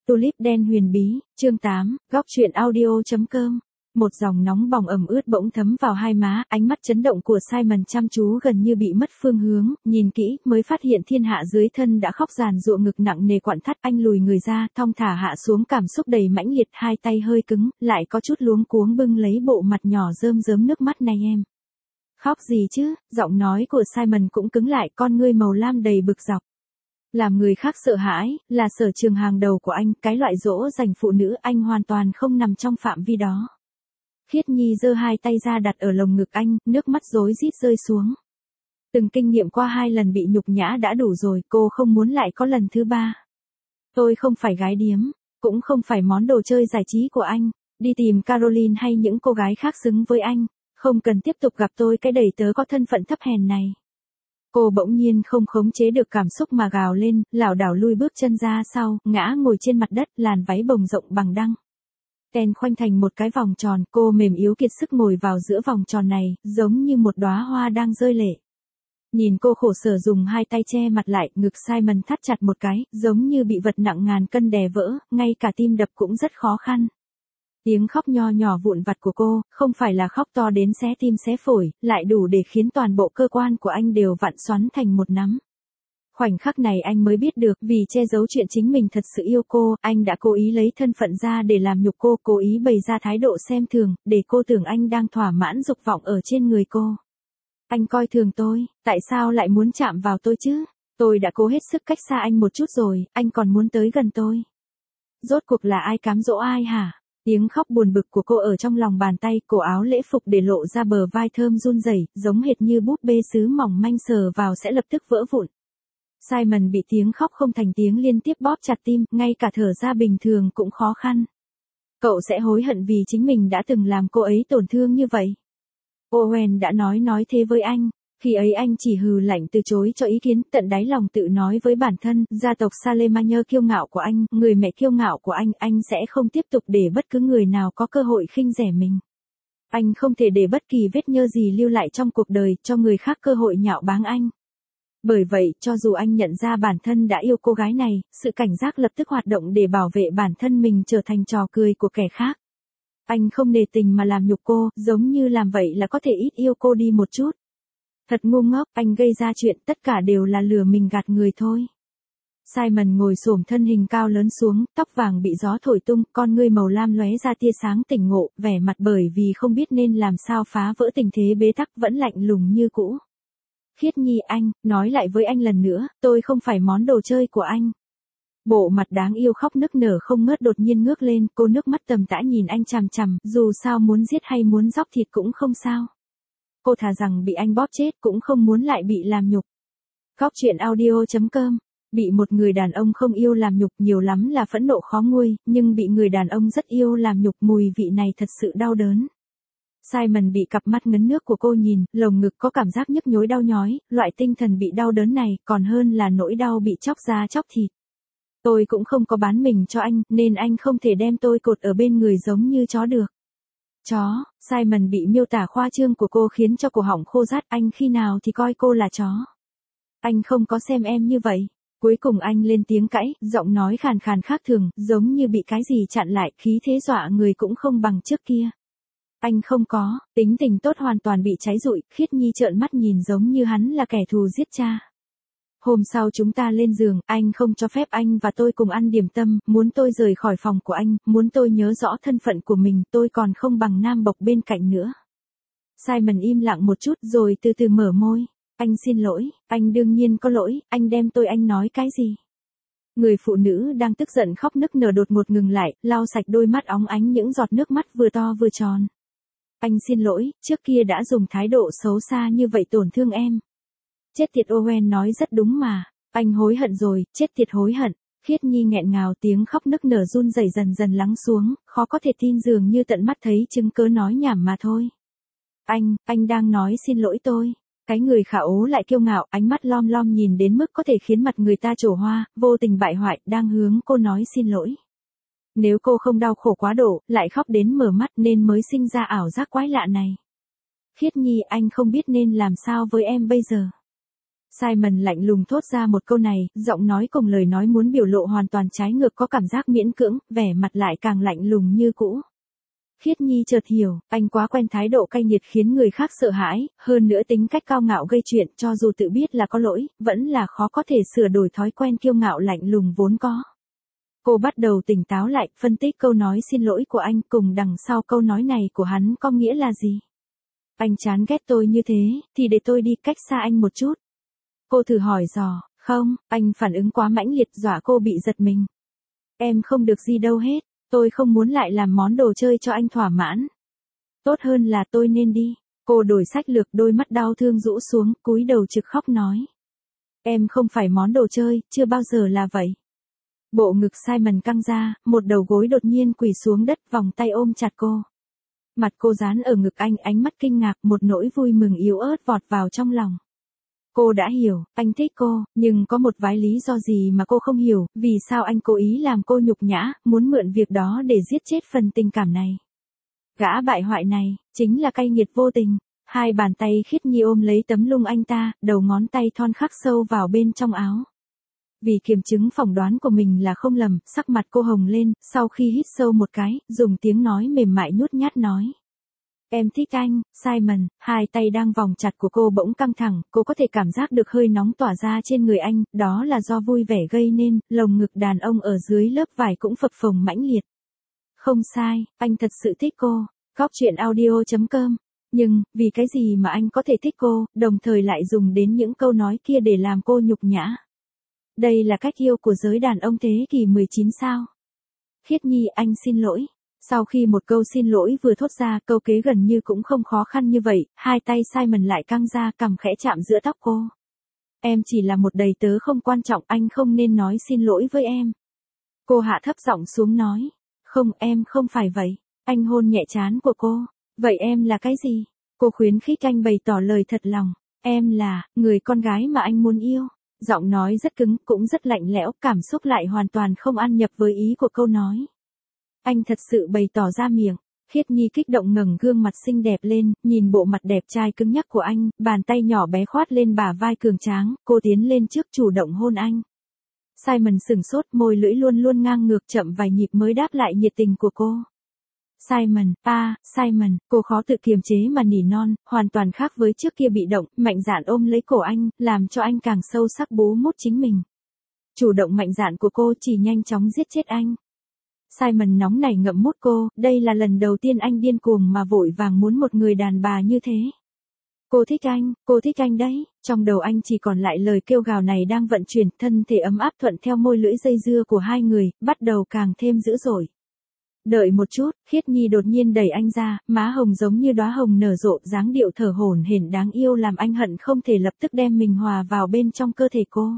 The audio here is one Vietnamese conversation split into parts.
Tulip đen huyền bí, chương 8, góc truyện audio.com. Một dòng nóng bỏng ẩm ướt bỗng thấm vào hai má, ánh mắt chấn động của Simon chăm chú gần như bị mất phương hướng, nhìn kỹ, mới phát hiện thiên hạ dưới thân đã khóc giàn giụa ngực nặng nề quặn thắt. Anh lùi người ra, thong thả hạ xuống cảm xúc đầy mãnh liệt, hai tay hơi cứng, lại có chút luống cuống bưng lấy bộ mặt nhỏ rơm rớm nước mắt. Này em, khóc gì chứ? Giọng nói của Simon cũng cứng lại, con ngươi màu lam đầy bực dọc. Làm người khác sợ hãi, là sở trường hàng đầu của anh, cái loại dỗ dành phụ nữ anh hoàn toàn không nằm trong phạm vi đó. Khiết Nhi giơ hai tay ra đặt ở lồng ngực anh, nước mắt rối rít rơi xuống. Từng kinh nghiệm qua 2 lần bị nhục nhã đã đủ rồi, cô không muốn lại có lần thứ 3. Tôi không phải gái điếm, cũng không phải món đồ chơi giải trí của anh, đi tìm Caroline hay những cô gái khác xứng với anh, không cần tiếp tục gặp tôi cái đầy tớ có thân phận thấp hèn này. Cô bỗng nhiên không khống chế được cảm xúc mà gào lên, lảo đảo lui bước chân ra sau, ngã ngồi trên mặt đất, làn váy bồng rộng bằng đăng ten khoanh thành một cái vòng tròn, cô mềm yếu kiệt sức ngồi vào giữa vòng tròn này, giống như một đóa hoa đang rơi lệ. Nhìn cô khổ sở dùng hai tay che mặt lại, ngực Simon thắt chặt một cái, giống như bị vật nặng ngàn cân đè vỡ, ngay cả tim đập cũng rất khó khăn. Tiếng khóc nho nhỏ vụn vặt của cô, không phải là khóc to đến xé tim xé phổi, lại đủ để khiến toàn bộ cơ quan của anh đều vặn xoắn thành một nắm. Khoảnh khắc này anh mới biết được, vì che giấu chuyện chính mình thật sự yêu cô, anh đã cố ý lấy thân phận ra để làm nhục cô, cố ý bày ra thái độ xem thường, để cô tưởng anh đang thỏa mãn dục vọng ở trên người cô. Anh coi thường tôi, tại sao lại muốn chạm vào tôi chứ? Tôi đã cố hết sức cách xa anh một chút rồi, anh còn muốn tới gần tôi. Rốt cuộc là ai cám dỗ ai hả? Tiếng khóc buồn bực của cô ở trong lòng bàn tay, cổ áo lễ phục để lộ ra bờ vai thơm run rẩy, giống hệt như búp bê sứ mỏng manh sờ vào sẽ lập tức vỡ vụn. Simon bị tiếng khóc không thành tiếng liên tiếp bóp chặt tim, ngay cả thở ra bình thường cũng khó khăn. Cậu sẽ hối hận vì chính mình đã từng làm cô ấy tổn thương như vậy. Owen đã nói thế với anh. Khi ấy anh chỉ hừ lạnh từ chối cho ý kiến, tận đáy lòng tự nói với bản thân, gia tộc Salemagne kiêu ngạo của anh, người mẹ kiêu ngạo của anh sẽ không tiếp tục để bất cứ người nào có cơ hội khinh rẻ mình. Anh không thể để bất kỳ vết nhơ gì lưu lại trong cuộc đời, cho người khác cơ hội nhạo báng anh. Bởi vậy, cho dù anh nhận ra bản thân đã yêu cô gái này, sự cảnh giác lập tức hoạt động để bảo vệ bản thân mình trở thành trò cười của kẻ khác. Anh không nề tình mà làm nhục cô, giống như làm vậy là có thể ít yêu cô đi một chút. Thật ngu ngốc, anh gây ra chuyện, tất cả đều là lừa mình gạt người thôi. Simon ngồi xổm thân hình cao lớn xuống, tóc vàng bị gió thổi tung, con ngươi màu lam lóe ra tia sáng tỉnh ngộ, vẻ mặt bởi vì không biết nên làm sao phá vỡ tình thế bế tắc vẫn lạnh lùng như cũ. Khiết Nhi, anh, nói lại với anh lần nữa, tôi không phải món đồ chơi của anh. Bộ mặt đáng yêu khóc nức nở không ngớt đột nhiên ngước lên, cô nước mắt tầm tã nhìn anh chằm chằm, dù sao muốn giết hay muốn dóc thịt cũng không sao. Cô thà rằng bị anh bóp chết cũng không muốn lại bị làm nhục. Góc truyện audio.com. Bị một người đàn ông không yêu làm nhục nhiều lắm là phẫn nộ khó nguôi, nhưng bị người đàn ông rất yêu làm nhục mùi vị này thật sự đau đớn. Simon bị cặp mắt ngấn nước của cô nhìn, lồng ngực có cảm giác nhức nhối đau nhói, loại tinh thần bị đau đớn này còn hơn là nỗi đau bị chóc da chóc thịt. Tôi cũng không có bán mình cho anh, nên anh không thể đem tôi cột ở bên người giống như chó được. Chó, Simon bị miêu tả khoa trương của cô khiến cho cổ họng khô rát, anh khi nào thì coi cô là chó. Anh không có xem em như vậy. Cuối cùng anh lên tiếng cãi, giọng nói khàn khàn khác thường, giống như bị cái gì chặn lại, khí thế dọa người cũng không bằng trước kia. Anh không có, tính tình tốt hoàn toàn bị cháy rụi, Khiết Nhi trợn mắt nhìn giống như hắn là kẻ thù giết cha. Hôm sau chúng ta lên giường, anh không cho phép anh và tôi cùng ăn điểm tâm, muốn tôi rời khỏi phòng của anh, muốn tôi nhớ rõ thân phận của mình, tôi còn không bằng nam bộc bên cạnh nữa. Simon im lặng một chút rồi từ từ mở môi. Anh xin lỗi, anh đương nhiên có lỗi, anh đem tôi anh nói cái gì? Người phụ nữ đang tức giận khóc nức nở đột ngột ngừng lại, lau sạch đôi mắt óng ánh những giọt nước mắt vừa to vừa tròn. Anh xin lỗi, trước kia đã dùng thái độ xấu xa như vậy tổn thương em. Chết tiệt, Owen nói rất đúng mà, anh hối hận rồi, chết tiệt hối hận. Khiết Nhi nghẹn ngào, tiếng khóc nức nở run rẩy dần dần lắng xuống, khó có thể tin dường như tận mắt thấy chứng cớ nói nhảm mà thôi. Anh đang nói xin lỗi tôi. Cái người khả ố lại kiêu ngạo, ánh mắt lom lom nhìn đến mức có thể khiến mặt người ta trổ hoa, vô tình bại hoại, đang hướng cô nói xin lỗi. Nếu cô không đau khổ quá độ, lại khóc đến mở mắt nên mới sinh ra ảo giác quái lạ này. Khiết Nhi, anh không biết nên làm sao với em bây giờ. Simon lạnh lùng thốt ra một câu này, giọng nói cùng lời nói muốn biểu lộ hoàn toàn trái ngược, có cảm giác miễn cưỡng, vẻ mặt lại càng lạnh lùng như cũ. Khiết Nhi chợt hiểu, anh quá quen thái độ cay nghiệt khiến người khác sợ hãi, hơn nữa tính cách cao ngạo gây chuyện, cho dù tự biết là có lỗi, vẫn là khó có thể sửa đổi thói quen kiêu ngạo lạnh lùng vốn có. Cô bắt đầu tỉnh táo lại, phân tích câu nói xin lỗi của anh cùng đằng sau câu nói này của hắn có nghĩa là gì. Anh chán ghét tôi như thế, thì để tôi đi cách xa anh một chút. Cô thử hỏi dò, không, anh phản ứng quá mãnh liệt dọa cô bị giật mình. Em không được gì đâu hết, tôi không muốn lại làm món đồ chơi cho anh thỏa mãn. Tốt hơn là tôi nên đi. Cô đổi sách lược, đôi mắt đau thương rũ xuống, cúi đầu trực khóc nói. Em không phải món đồ chơi, chưa bao giờ là vậy. Bộ ngực Simon căng ra, một đầu gối đột nhiên quỳ xuống đất, vòng tay ôm chặt cô. Mặt cô dán ở ngực anh, ánh mắt kinh ngạc, một nỗi vui mừng yếu ớt vọt vào trong lòng. Cô đã hiểu, anh thích cô, nhưng có một vài lý do gì mà cô không hiểu, vì sao anh cố ý làm cô nhục nhã, muốn mượn việc đó để giết chết phần tình cảm này. Gã bại hoại này, chính là cay nghiệt vô tình. Hai bàn tay Khiết Nhi ôm lấy tấm lưng anh ta, đầu ngón tay thon khắc sâu vào bên trong áo. Vì kiểm chứng phỏng đoán của mình là không lầm, sắc mặt cô hồng lên, sau khi hít sâu một cái, dùng tiếng nói mềm mại nhút nhát nói. Em thích anh, Simon. Hai tay đang vòng chặt của cô bỗng căng thẳng, cô có thể cảm giác được hơi nóng tỏa ra trên người anh, đó là do vui vẻ gây nên, lồng ngực đàn ông ở dưới lớp vải cũng phập phồng mãnh liệt. Không sai, anh thật sự thích cô. Góc truyện audio.com. Nhưng, vì cái gì mà anh có thể thích cô, đồng thời lại dùng đến những câu nói kia để làm cô nhục nhã? Đây là cách yêu của giới đàn ông thế kỷ 19 sao? Khiết Nhi, anh xin lỗi. Sau khi một câu xin lỗi vừa thốt ra, câu kế gần như cũng không khó khăn như vậy, hai tay Simon lại căng ra, cằm khẽ chạm giữa tóc cô. Em chỉ là một đầy tớ không quan trọng, anh không nên nói xin lỗi với em. Cô hạ thấp giọng xuống nói. Không, em không phải vậy. Anh hôn nhẹ trán của cô. Vậy em là cái gì? Cô khuyến khích anh bày tỏ lời thật lòng. Em là người con gái mà anh muốn yêu. Giọng nói rất cứng, cũng rất lạnh lẽo, cảm xúc lại hoàn toàn không ăn nhập với ý của câu nói. Anh thật sự bày tỏ ra miệng. Khiết Nhi kích động ngẩng gương mặt xinh đẹp lên, nhìn bộ mặt đẹp trai cứng nhắc của anh, bàn tay nhỏ bé khoát lên bả vai cường tráng, cô tiến lên trước chủ động hôn anh. Simon sửng sốt, môi lưỡi luôn luôn ngang ngược, chậm vài nhịp mới đáp lại nhiệt tình của cô. Simon, Simon, cô khó tự kiềm chế mà nỉ non, hoàn toàn khác với trước kia bị động, mạnh dạn ôm lấy cổ anh, làm cho anh càng sâu sắc bú mút chính mình. Chủ động mạnh dạn của cô chỉ nhanh chóng giết chết anh. Simon nóng nảy ngậm mút cô, đây là lần đầu tiên anh điên cuồng mà vội vàng muốn một người đàn bà như thế. Cô thích anh đấy, trong đầu anh chỉ còn lại lời kêu gào này đang vận chuyển, thân thể ấm áp thuận theo môi lưỡi dây dưa của hai người, bắt đầu càng thêm dữ dội. Đợi một chút, Khiết Nhi đột nhiên đẩy anh ra, má hồng giống như đóa hồng nở rộ, dáng điệu thở hổn hển đáng yêu làm anh hận không thể lập tức đem mình hòa vào bên trong cơ thể cô.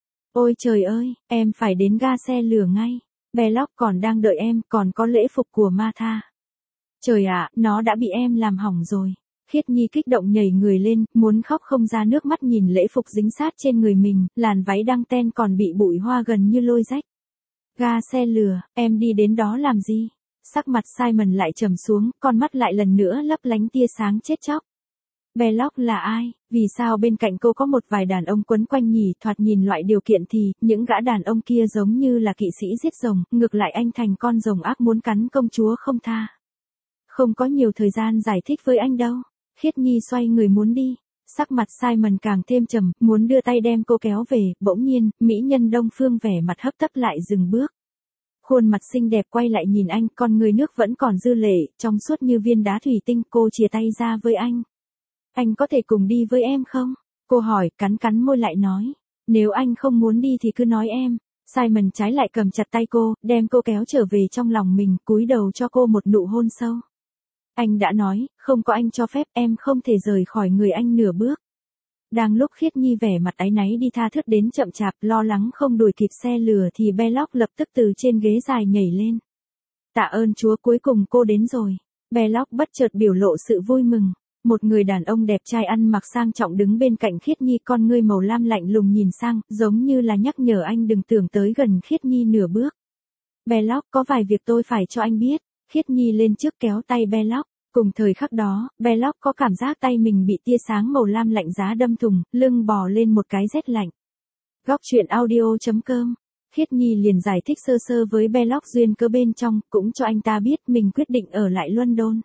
Ôi trời ơi, em phải đến ga xe lửa ngay. Belloc còn đang đợi em, còn có lễ phục của Martha. Trời ạ, nó đã bị em làm hỏng rồi. Khiết Nhi kích động nhảy người lên, muốn khóc không ra nước mắt nhìn lễ phục dính sát trên người mình, làn váy đăng ten còn bị bụi hoa gần như lôi rách. Ga xe lửa, em đi đến đó làm gì? Sắc mặt Simon lại trầm xuống, con mắt lại lần nữa lấp lánh tia sáng chết chóc. Belloc là ai? Vì sao bên cạnh cô có một vài đàn ông quấn quanh nhỉ? Thoạt nhìn loại điều kiện thì, những gã đàn ông kia giống như là kỵ sĩ giết rồng, ngược lại anh thành con rồng ác muốn cắn công chúa không tha. Không có nhiều thời gian giải thích với anh đâu. Khiết Nhi xoay người muốn đi. Sắc mặt Simon càng thêm trầm, muốn đưa tay đem cô kéo về, bỗng nhiên, mỹ nhân Đông Phương vẻ mặt hấp tấp lại dừng bước. Khuôn mặt xinh đẹp quay lại nhìn anh, con người nước vẫn còn dư lệ, trong suốt như viên đá thủy tinh, cô chìa tay ra với anh. Anh có thể cùng đi với em không? Cô hỏi, cắn môi lại nói. Nếu anh không muốn đi thì cứ nói em. Simon trái lại cầm chặt tay cô, đem cô kéo trở về trong lòng mình, cúi đầu cho cô một nụ hôn sâu. Anh đã nói, không có anh cho phép em không thể rời khỏi người anh nửa bước. Đang lúc Khiết Nhi vẻ mặt áy náy đi tha thướt đến chậm chạp, lo lắng không đuổi kịp xe lửa thì Belloc lập tức từ trên ghế dài nhảy lên. Tạ ơn Chúa, cuối cùng cô đến rồi. Belloc bất chợt biểu lộ sự vui mừng. Một người đàn ông đẹp trai ăn mặc sang trọng đứng bên cạnh Khiết Nhi, con ngươi màu lam lạnh lùng nhìn sang, giống như là nhắc nhở anh đừng tưởng tới gần Khiết Nhi nửa bước. Belloc, có vài việc tôi phải cho anh biết. Khiết Nhi lên trước kéo tay Belloc. Cùng thời khắc đó, Belloc có cảm giác tay mình bị tia sáng màu lam lạnh giá đâm thủng, lưng bò lên một cái rét lạnh. Góc truyện audio.com. Khiết Nhi liền giải thích sơ sơ với Belloc duyên cớ bên trong, cũng cho anh ta biết mình quyết định ở lại London.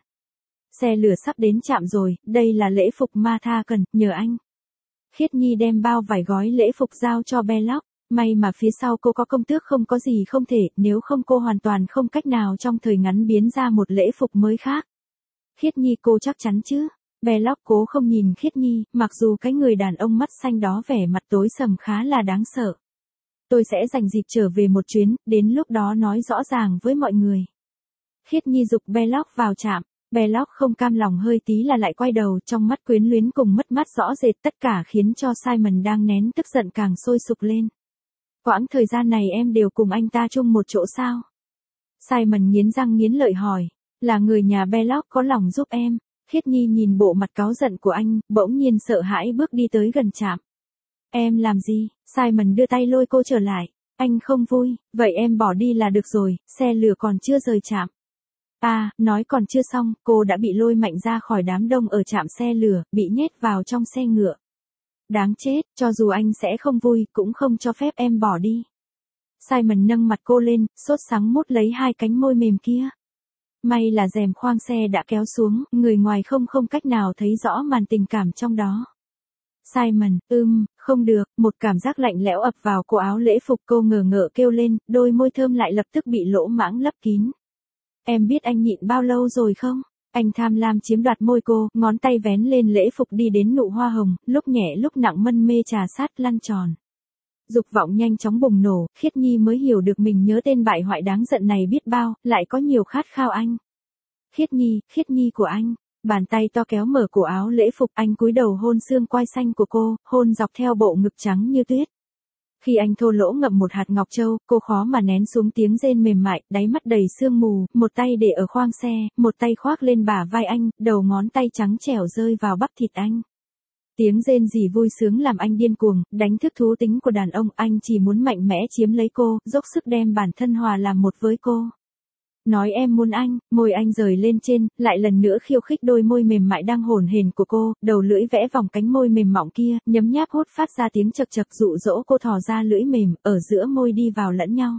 Xe lửa sắp đến trạm rồi, đây là lễ phục ma tha cần, nhờ anh. Khiết Nhi đem bao vài gói lễ phục giao cho Belloc. May mà phía sau cô có công tước không có gì không thể, nếu không cô hoàn toàn không cách nào trong thời ngắn biến ra một lễ phục mới khác. Khiết Nhi cô chắc chắn chứ? Belloc cố không nhìn Khiết Nhi, mặc dù cái người đàn ông mắt xanh đó vẻ mặt tối sầm khá là đáng sợ. Tôi sẽ dành dịp trở về một chuyến, đến lúc đó nói rõ ràng với mọi người. Khiết Nhi giục Belloc vào trạm. Belloc không cam lòng hơi tí là lại quay đầu, trong mắt quyến luyến cùng mất mát rõ rệt, tất cả khiến cho Simon đang nén tức giận càng sôi sục lên. Quãng thời gian này em đều cùng anh ta chung một chỗ sao? Simon nghiến răng nghiến lợi hỏi. Là người nhà Belloc có lòng giúp em. Khiết Nhi nhìn bộ mặt cáu giận của anh, bỗng nhiên sợ hãi bước đi tới gần trạm. Em làm gì? Simon đưa tay lôi cô trở lại. Anh không vui, vậy em bỏ đi là được rồi, xe lửa còn chưa rời trạm. À, nói còn chưa xong, cô đã bị lôi mạnh ra khỏi đám đông ở trạm xe lửa, bị nhét vào trong xe ngựa. Đáng chết, cho dù anh sẽ không vui, cũng không cho phép em bỏ đi. Simon nâng mặt cô lên, sốt sắng mút lấy hai cánh môi mềm kia. May là rèm khoang xe đã kéo xuống, người ngoài không cách nào thấy rõ màn tình cảm trong đó. Simon, không được, một cảm giác lạnh lẽo ập vào cổ áo lễ phục, cô ngờ ngợ kêu lên, đôi môi thơm lại lập tức bị lỗ mãng lấp kín. Em biết anh nhịn bao lâu rồi không? Anh tham lam chiếm đoạt môi cô, ngón tay vén lên lễ phục đi đến nụ hoa hồng, lúc nhẹ lúc nặng mân mê trà sát lăn tròn. Dục vọng nhanh chóng bùng nổ, Khiết Nhi mới hiểu được mình nhớ tên bại hoại đáng giận này biết bao, lại có nhiều khát khao anh. Khiết Nhi của anh. Bàn tay to kéo mở cổ áo lễ phục, anh cúi đầu hôn xương quai xanh của cô, hôn dọc theo bộ ngực trắng như tuyết. Khi anh thô lỗ ngậm một hạt ngọc châu, cô khó mà nén xuống tiếng rên mềm mại, đáy mắt đầy sương mù, một tay để ở khoang xe, một tay khoác lên bả vai anh, đầu ngón tay trắng trẻo rơi vào bắp thịt anh. Tiếng rên rỉ vui sướng làm anh điên cuồng, đánh thức thú tính của đàn ông, anh chỉ muốn mạnh mẽ chiếm lấy cô, dốc sức đem bản thân hòa làm một với cô. Nói em muốn anh, môi anh rời lên trên, lại lần nữa khiêu khích đôi môi mềm mại đang hổn hển của cô, đầu lưỡi vẽ vòng cánh môi mềm mỏng kia, nhấm nháp hốt phát ra tiếng chật chật dụ dỗ cô thò ra lưỡi mềm, ở giữa môi đi vào lẫn nhau.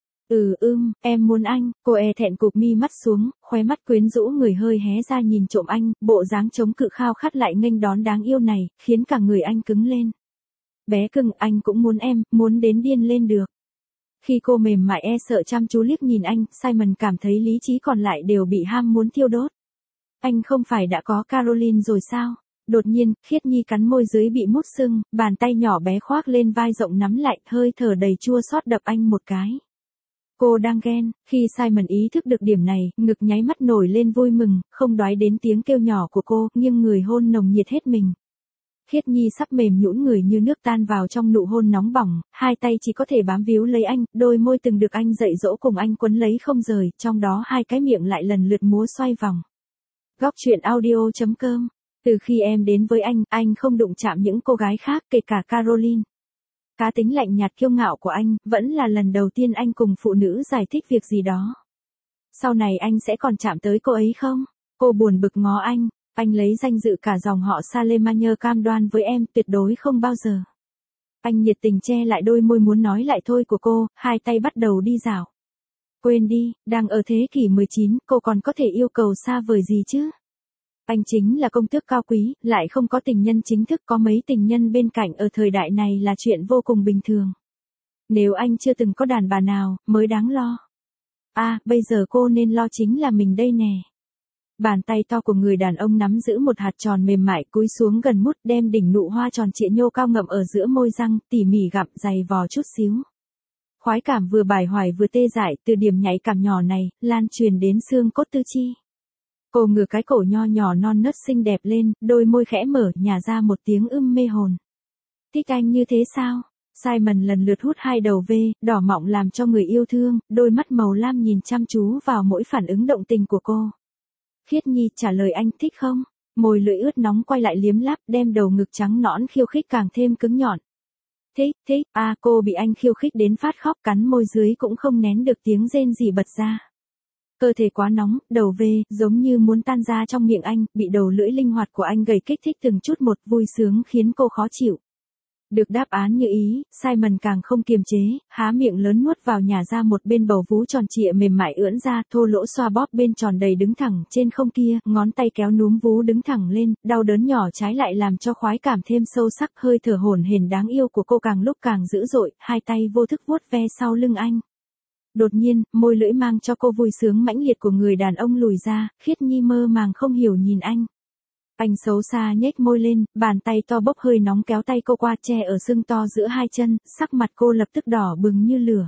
Em muốn anh, cô thẹn cụp mi mắt xuống, khóe mắt quyến rũ người hơi hé ra nhìn trộm anh, bộ dáng chống cự khao khát lại nghênh đón đáng yêu này, khiến cả người anh cứng lên. Bé cưng, anh cũng muốn em, muốn đến điên lên được. Khi cô mềm mại sợ chăm chú liếc nhìn anh, Simon cảm thấy lý trí còn lại đều bị ham muốn thiêu đốt. Anh không phải đã có Caroline rồi sao? Đột nhiên, Khiết Nhi cắn môi dưới bị mút sưng, bàn tay nhỏ bé khoác lên vai rộng nắm lại, hơi thở đầy chua xót đập anh một cái. Cô đang ghen, khi Simon ý thức được điểm này, ngực nháy mắt nổi lên vui mừng, không đoái đến tiếng kêu nhỏ của cô, nhưng người hôn nồng nhiệt hết mình. Khiết Nhi sắp mềm nhũn người như nước tan vào trong nụ hôn nóng bỏng, hai tay chỉ có thể bám víu lấy anh, đôi môi từng được anh dạy dỗ cùng anh quấn lấy không rời, trong đó hai cái miệng lại lần lượt múa xoay vòng. Góc truyện audio.com. Từ khi em đến với anh không đụng chạm những cô gái khác, kể cả Caroline. Cá tính lạnh nhạt kiêu ngạo của anh, vẫn là lần đầu tiên anh cùng phụ nữ giải thích việc gì đó. Sau này anh sẽ còn chạm tới cô ấy không? Cô buồn bực ngó anh lấy danh dự cả dòng họ Salemania cam đoan với em, tuyệt đối không bao giờ. Anh nhiệt tình che lại đôi môi muốn nói lại thôi của cô, hai tay bắt đầu đi dạo. Quên đi, đang ở thế kỷ 19, cô còn có thể yêu cầu xa vời gì chứ? Anh chính là công tước cao quý, lại không có tình nhân chính thức, có mấy tình nhân bên cạnh ở thời đại này là chuyện vô cùng bình thường. Nếu anh chưa từng có đàn bà nào, mới đáng lo. Bây giờ cô nên lo chính là mình đây nè. Bàn tay to của người đàn ông nắm giữ một hạt tròn mềm mại cúi xuống gần mút, đem đỉnh nụ hoa tròn trịa nhô cao ngậm ở giữa môi răng, tỉ mỉ gặm dày vò chút xíu. Khoái cảm vừa bài hoài vừa tê dại, từ điểm nhạy cảm nhỏ này, lan truyền đến xương cốt tứ chi. Cô ngửa cái cổ nho nhỏ non nớt xinh đẹp lên, đôi môi khẽ mở, nhả ra một tiếng mê hồn. Thích anh như thế sao? Simon lần lượt hút hai đầu V, đỏ mọng làm cho người yêu thương, đôi mắt màu lam nhìn chăm chú vào mỗi phản ứng động tình của cô. Khiết Nhi trả lời anh, thích không? Môi lưỡi ướt nóng quay lại liếm láp, đem đầu ngực trắng nõn khiêu khích càng thêm cứng nhọn. Thích, cô bị anh khiêu khích đến phát khóc, cắn môi dưới cũng không nén được tiếng rên rỉ bật ra. Cơ thể quá nóng, đầu vê, giống như muốn tan ra trong miệng anh, bị đầu lưỡi linh hoạt của anh gầy kích thích từng chút một, vui sướng khiến cô khó chịu. Được đáp án như ý, Simon càng không kiềm chế, há miệng lớn nuốt vào nhả ra một bên bầu vú tròn trịa mềm mại ưỡn ra, thô lỗ xoa bóp bên tròn đầy đứng thẳng trên không kia, ngón tay kéo núm vú đứng thẳng lên, đau đớn nhỏ trái lại làm cho khoái cảm thêm sâu sắc, hơi thở hổn hển đáng yêu của cô càng lúc càng dữ dội, hai tay vô thức vuốt ve sau lưng anh. Đột nhiên, môi lưỡi mang cho cô vui sướng mãnh liệt của người đàn ông lùi ra, Khiết Nhi mơ màng không hiểu nhìn anh. Anh xấu xa nhếch môi lên, bàn tay to bốc hơi nóng kéo tay cô qua che ở sưng to giữa hai chân, sắc mặt cô lập tức đỏ bừng như lửa.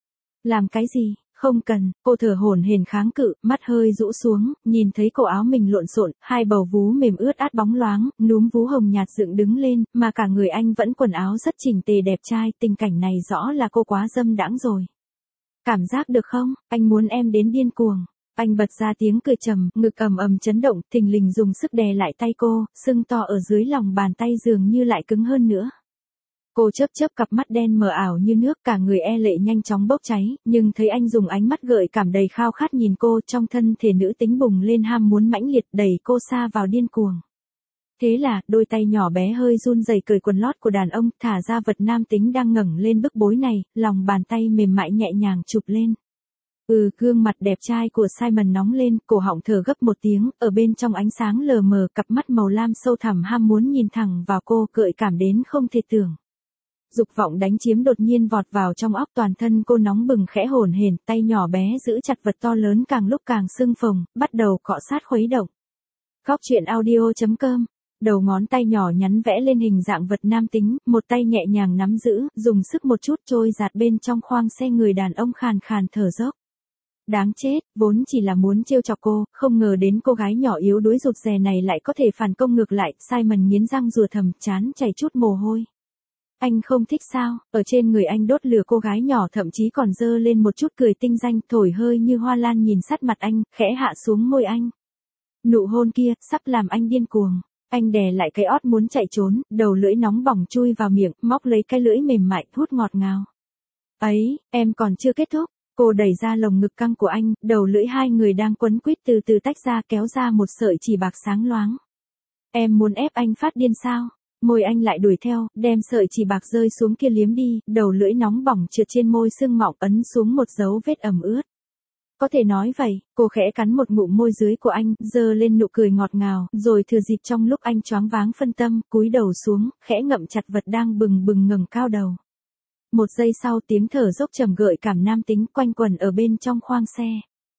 Làm cái gì? Không cần, cô thở hổn hển kháng cự, mắt hơi rũ xuống, nhìn thấy cổ áo mình lộn xộn, hai bầu vú mềm ướt át bóng loáng, núm vú hồng nhạt dựng đứng lên, mà cả người anh vẫn quần áo rất chỉnh tề đẹp trai, tình cảnh này rõ là cô quá dâm đãng rồi. Cảm giác được không? Anh muốn em đến điên cuồng. Anh bật ra tiếng cười trầm, ngực ầm ầm chấn động, thình lình dùng sức đè lại tay cô, sưng to ở dưới lòng bàn tay dường như lại cứng hơn nữa. Cô chớp chớp cặp mắt đen mờ ảo như nước, cả người e lệ nhanh chóng bốc cháy, nhưng thấy anh dùng ánh mắt gợi cảm đầy khao khát nhìn cô, trong thân thể nữ tính bùng lên ham muốn mãnh liệt, đẩy cô xa vào điên cuồng. Thế là, đôi tay nhỏ bé hơi run rẩy cởi quần lót của đàn ông, thả ra vật nam tính đang ngẩng lên bức bối này, lòng bàn tay mềm mại nhẹ nhàng chụp lên. Gương mặt đẹp trai của Simon nóng lên, cổ họng thở gấp một tiếng, ở bên trong ánh sáng lờ mờ, cặp mắt màu lam sâu thẳm ham muốn nhìn thẳng vào cô, gợi cảm đến không thể tưởng. Dục vọng đánh chiếm đột nhiên vọt vào trong óc, toàn thân cô nóng bừng khẽ hổn hển, tay nhỏ bé giữ chặt vật to lớn càng lúc càng sưng phồng, bắt đầu cọ sát khuấy động. Góc truyện audio.com. Đầu ngón tay nhỏ nhắn vẽ lên hình dạng vật nam tính, một tay nhẹ nhàng nắm giữ, dùng sức một chút trôi giạt bên trong khoang xe người đàn ông khàn khàn thở dốc. Đáng chết, vốn chỉ là muốn trêu chọc cô, không ngờ đến cô gái nhỏ yếu đuối rụt rè này lại có thể phản công ngược lại, Simon nghiến răng rùa thầm, chán chảy chút mồ hôi. Anh không thích sao? Ở trên người anh đốt lửa, cô gái nhỏ thậm chí còn dơ lên một chút cười tinh danh, thổi hơi như hoa lan nhìn sát mặt anh, khẽ hạ xuống môi anh. Nụ hôn kia, sắp làm anh điên cuồng. Anh đè lại cái ót muốn chạy trốn, đầu lưỡi nóng bỏng chui vào miệng, móc lấy cái lưỡi mềm mại, hút ngọt ngào. Ấy, em còn chưa kết thúc. Cô đẩy ra lồng ngực căng của anh, đầu lưỡi hai người đang quấn quýt từ từ tách ra, kéo ra một sợi chỉ bạc sáng loáng. Em muốn ép anh phát điên sao? Môi anh lại đuổi theo, đem sợi chỉ bạc rơi xuống kia liếm đi, đầu lưỡi nóng bỏng trượt trên môi sưng mọng ấn xuống một dấu vết ẩm ướt. Có thể nói vậy, cô khẽ cắn một ngụm môi dưới của anh, giơ lên nụ cười ngọt ngào, rồi thừa dịp trong lúc anh choáng váng phân tâm, cúi đầu xuống, khẽ ngậm chặt vật đang bừng bừng ngẩng cao đầu. Một giây sau tiếng thở dốc trầm gợi cảm nam tính quanh quẩn ở bên trong khoang xe.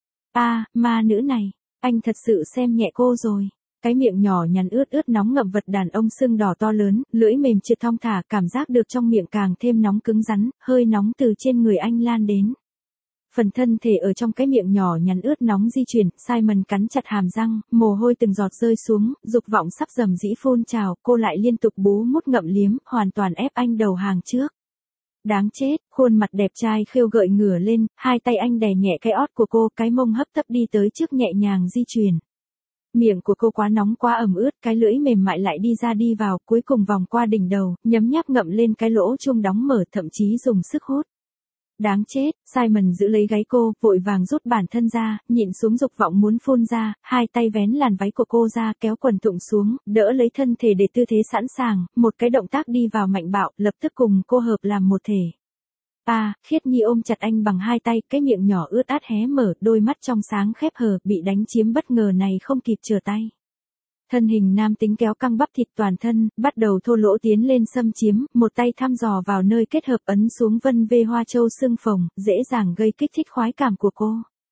Ma nữ này, anh thật sự xem nhẹ cô rồi. Cái miệng nhỏ nhắn ướt ướt nóng ngậm vật đàn ông sưng đỏ to lớn, lưỡi mềm trượt thong thả, cảm giác được trong miệng càng thêm nóng cứng rắn, hơi nóng từ trên người anh lan đến. Phần thân thể ở trong cái miệng nhỏ nhắn ướt nóng di chuyển, Simon cắn chặt hàm răng, mồ hôi từng giọt rơi xuống, dục vọng sắp dầm dĩ phun trào, cô lại liên tục bú mút ngậm liếm, hoàn toàn ép anh đầu hàng trước. Đáng chết, khuôn mặt đẹp trai khêu gợi ngửa lên, hai tay anh đè nhẹ cái ót của cô, cái mông hấp tấp đi tới trước nhẹ nhàng di chuyển. Miệng của cô quá nóng quá ẩm ướt, cái lưỡi mềm mại lại đi ra đi vào, cuối cùng vòng qua đỉnh đầu, nhấm nháp ngậm lên cái lỗ chuông đóng mở, thậm chí dùng sức hút. Đáng chết, Simon giữ lấy gáy cô, vội vàng rút bản thân ra, nhịn xuống dục vọng muốn phun ra, hai tay vén làn váy của cô ra, kéo quần thụng xuống, đỡ lấy thân thể để tư thế sẵn sàng, một cái động tác đi vào mạnh bạo, lập tức cùng cô hợp làm một thể. Khiết Nhi ôm chặt anh bằng hai tay, cái miệng nhỏ ướt át hé mở, đôi mắt trong sáng khép hờ, bị đánh chiếm bất ngờ này không kịp trở tay. Thân hình nam tính kéo căng bắp thịt toàn thân, bắt đầu thô lỗ tiến lên xâm chiếm, một tay thăm dò vào nơi kết hợp ấn xuống vân vê hoa châu sưng phồng, dễ dàng gây kích thích khoái cảm của cô.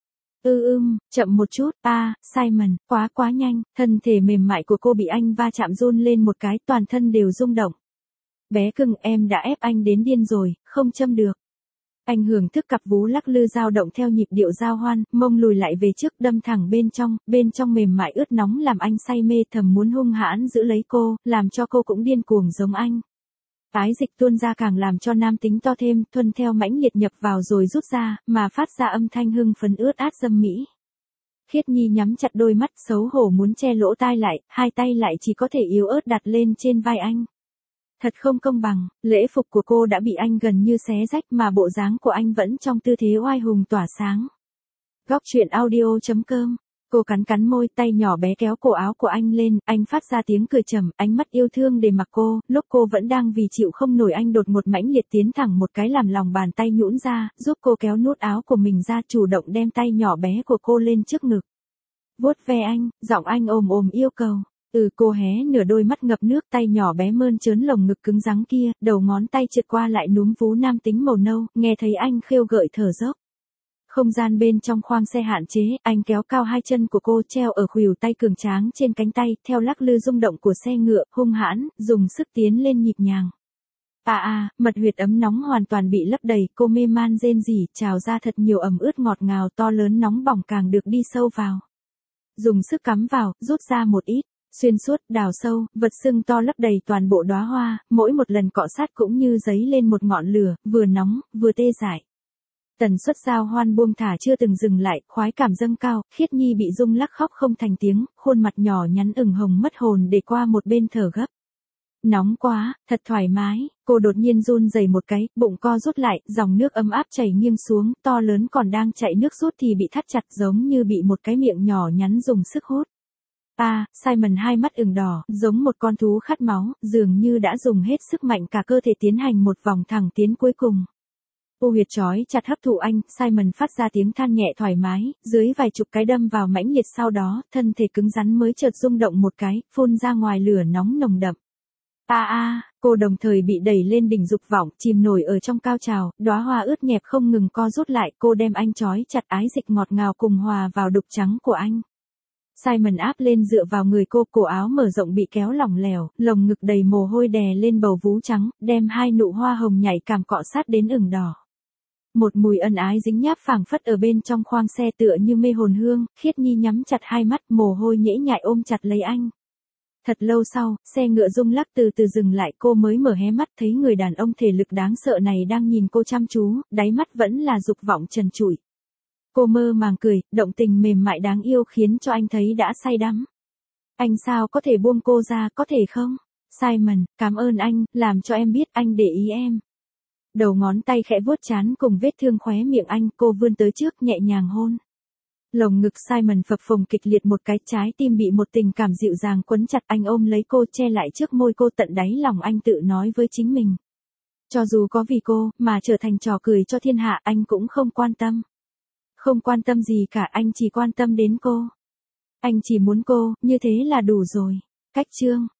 Chậm một chút, Simon, quá nhanh, thân thể mềm mại của cô bị anh va chạm run lên một cái, toàn thân đều rung động. Bé cưng, em đã ép anh đến điên rồi, không châm được. Anh hưởng thức cặp vú lắc lư dao động theo nhịp điệu giao hoan, mông lùi lại về trước đâm thẳng bên trong mềm mại ướt nóng làm anh say mê thầm muốn hung hãn giữ lấy cô, làm cho cô cũng điên cuồng giống anh. Ái dịch tuôn ra càng làm cho nam tính to thêm, thuần theo mãnh liệt nhập vào rồi rút ra, mà phát ra âm thanh hưng phấn ướt át dâm mỹ. Khiết Nhi nhắm chặt đôi mắt xấu hổ muốn che lỗ tai lại, hai tay lại chỉ có thể yếu ớt đặt lên trên vai anh. Thật không công bằng, lễ phục của cô đã bị anh gần như xé rách mà bộ dáng của anh vẫn trong tư thế oai hùng tỏa sáng. Góc truyện audio.com. Cô cắn cắn môi, tay nhỏ bé kéo cổ áo của anh lên, anh phát ra tiếng cười trầm, ánh mắt yêu thương để mặc cô, lúc cô vẫn đang vì chịu không nổi anh đột một mãnh liệt tiến thẳng một cái làm lòng bàn tay nhũn ra, giúp cô kéo nút áo của mình ra, chủ động đem tay nhỏ bé của cô lên trước ngực. Vuốt ve anh, giọng anh ồm ồm yêu cầu. Cô hé nửa đôi mắt ngập nước, tay nhỏ bé mơn trớn lồng ngực cứng rắn kia, đầu ngón tay trượt qua lại núm vú nam tính màu nâu, nghe thấy anh khêu gợi thở dốc. Không gian bên trong khoang xe hạn chế, anh kéo cao hai chân của cô treo ở khuỷu tay cường tráng trên cánh tay, theo lắc lư rung động của xe ngựa, hung hãn, dùng sức tiến lên nhịp nhàng. Mật huyệt ấm nóng hoàn toàn bị lấp đầy, cô mê man rên rỉ, trào ra thật nhiều ẩm ướt ngọt ngào, to lớn nóng bỏng càng được đi sâu vào. Dùng sức cắm vào, rút ra một ít. Xuyên suốt, đào sâu, vật sưng to lấp đầy toàn bộ đóa hoa, mỗi một lần cọ sát cũng như giấy lên một ngọn lửa, vừa nóng, vừa tê dại. Tần suất giao hoan buông thả chưa từng dừng lại, khoái cảm dâng cao, Khiết Nhi bị rung lắc khóc không thành tiếng, khuôn mặt nhỏ nhắn ửng hồng mất hồn để qua một bên thở gấp. Nóng quá, thật thoải mái, cô đột nhiên run rẩy một cái, bụng co rút lại, dòng nước ấm áp chảy nghiêng xuống, to lớn còn đang chạy nước rút thì bị thắt chặt giống như bị một cái miệng nhỏ nhắn dùng sức hút. Simon hai mắt ửng đỏ, giống một con thú khát máu, dường như đã dùng hết sức mạnh cả cơ thể tiến hành một vòng thẳng tiến cuối cùng. Huyệt trói chặt hấp thụ anh, Simon phát ra tiếng than nhẹ thoải mái, dưới vài chục cái đâm vào mãnh liệt, sau đó, thân thể cứng rắn mới chợt rung động một cái, phun ra ngoài lửa nóng nồng đậm. Cô đồng thời bị đẩy lên đỉnh dục vọng, chìm nổi ở trong cao trào, đóa hoa ướt nhẹp không ngừng co rút lại, cô đem anh trói chặt, ái dịch ngọt ngào cùng hòa vào đục trắng của anh. Simon áp lên dựa vào người cô, cổ áo mở rộng bị kéo lỏng lẻo, lồng ngực đầy mồ hôi đè lên bầu vú trắng, đem hai nụ hoa hồng nhạy cảm cọ sát đến ửng đỏ. Một mùi ân ái dính nháp phảng phất ở bên trong khoang xe tựa như mê hồn hương, Khiết Nhi nhắm chặt hai mắt, mồ hôi nhễ nhại ôm chặt lấy anh. Thật lâu sau, xe ngựa rung lắc từ từ dừng lại, cô mới mở hé mắt thấy người đàn ông thể lực đáng sợ này đang nhìn cô chăm chú, đáy mắt vẫn là dục vọng trần trụi. Cô mơ màng cười, động tình mềm mại đáng yêu khiến cho anh thấy đã say đắm. Anh sao có thể buông cô ra, có thể không? Simon, cảm ơn anh, làm cho em biết anh để ý em. Đầu ngón tay khẽ vuốt trán cùng vết thương khóe miệng anh, cô vươn tới trước nhẹ nhàng hôn. Lồng ngực Simon phập phồng kịch liệt một cái, trái tim bị một tình cảm dịu dàng quấn chặt, anh ôm lấy cô che lại trước môi cô, tận đáy lòng anh tự nói với chính mình. Cho dù có vì cô, mà trở thành trò cười cho thiên hạ, anh cũng không quan tâm. Không quan tâm gì cả, anh chỉ quan tâm đến cô. Anh chỉ muốn cô, như thế là đủ rồi. Cách chương.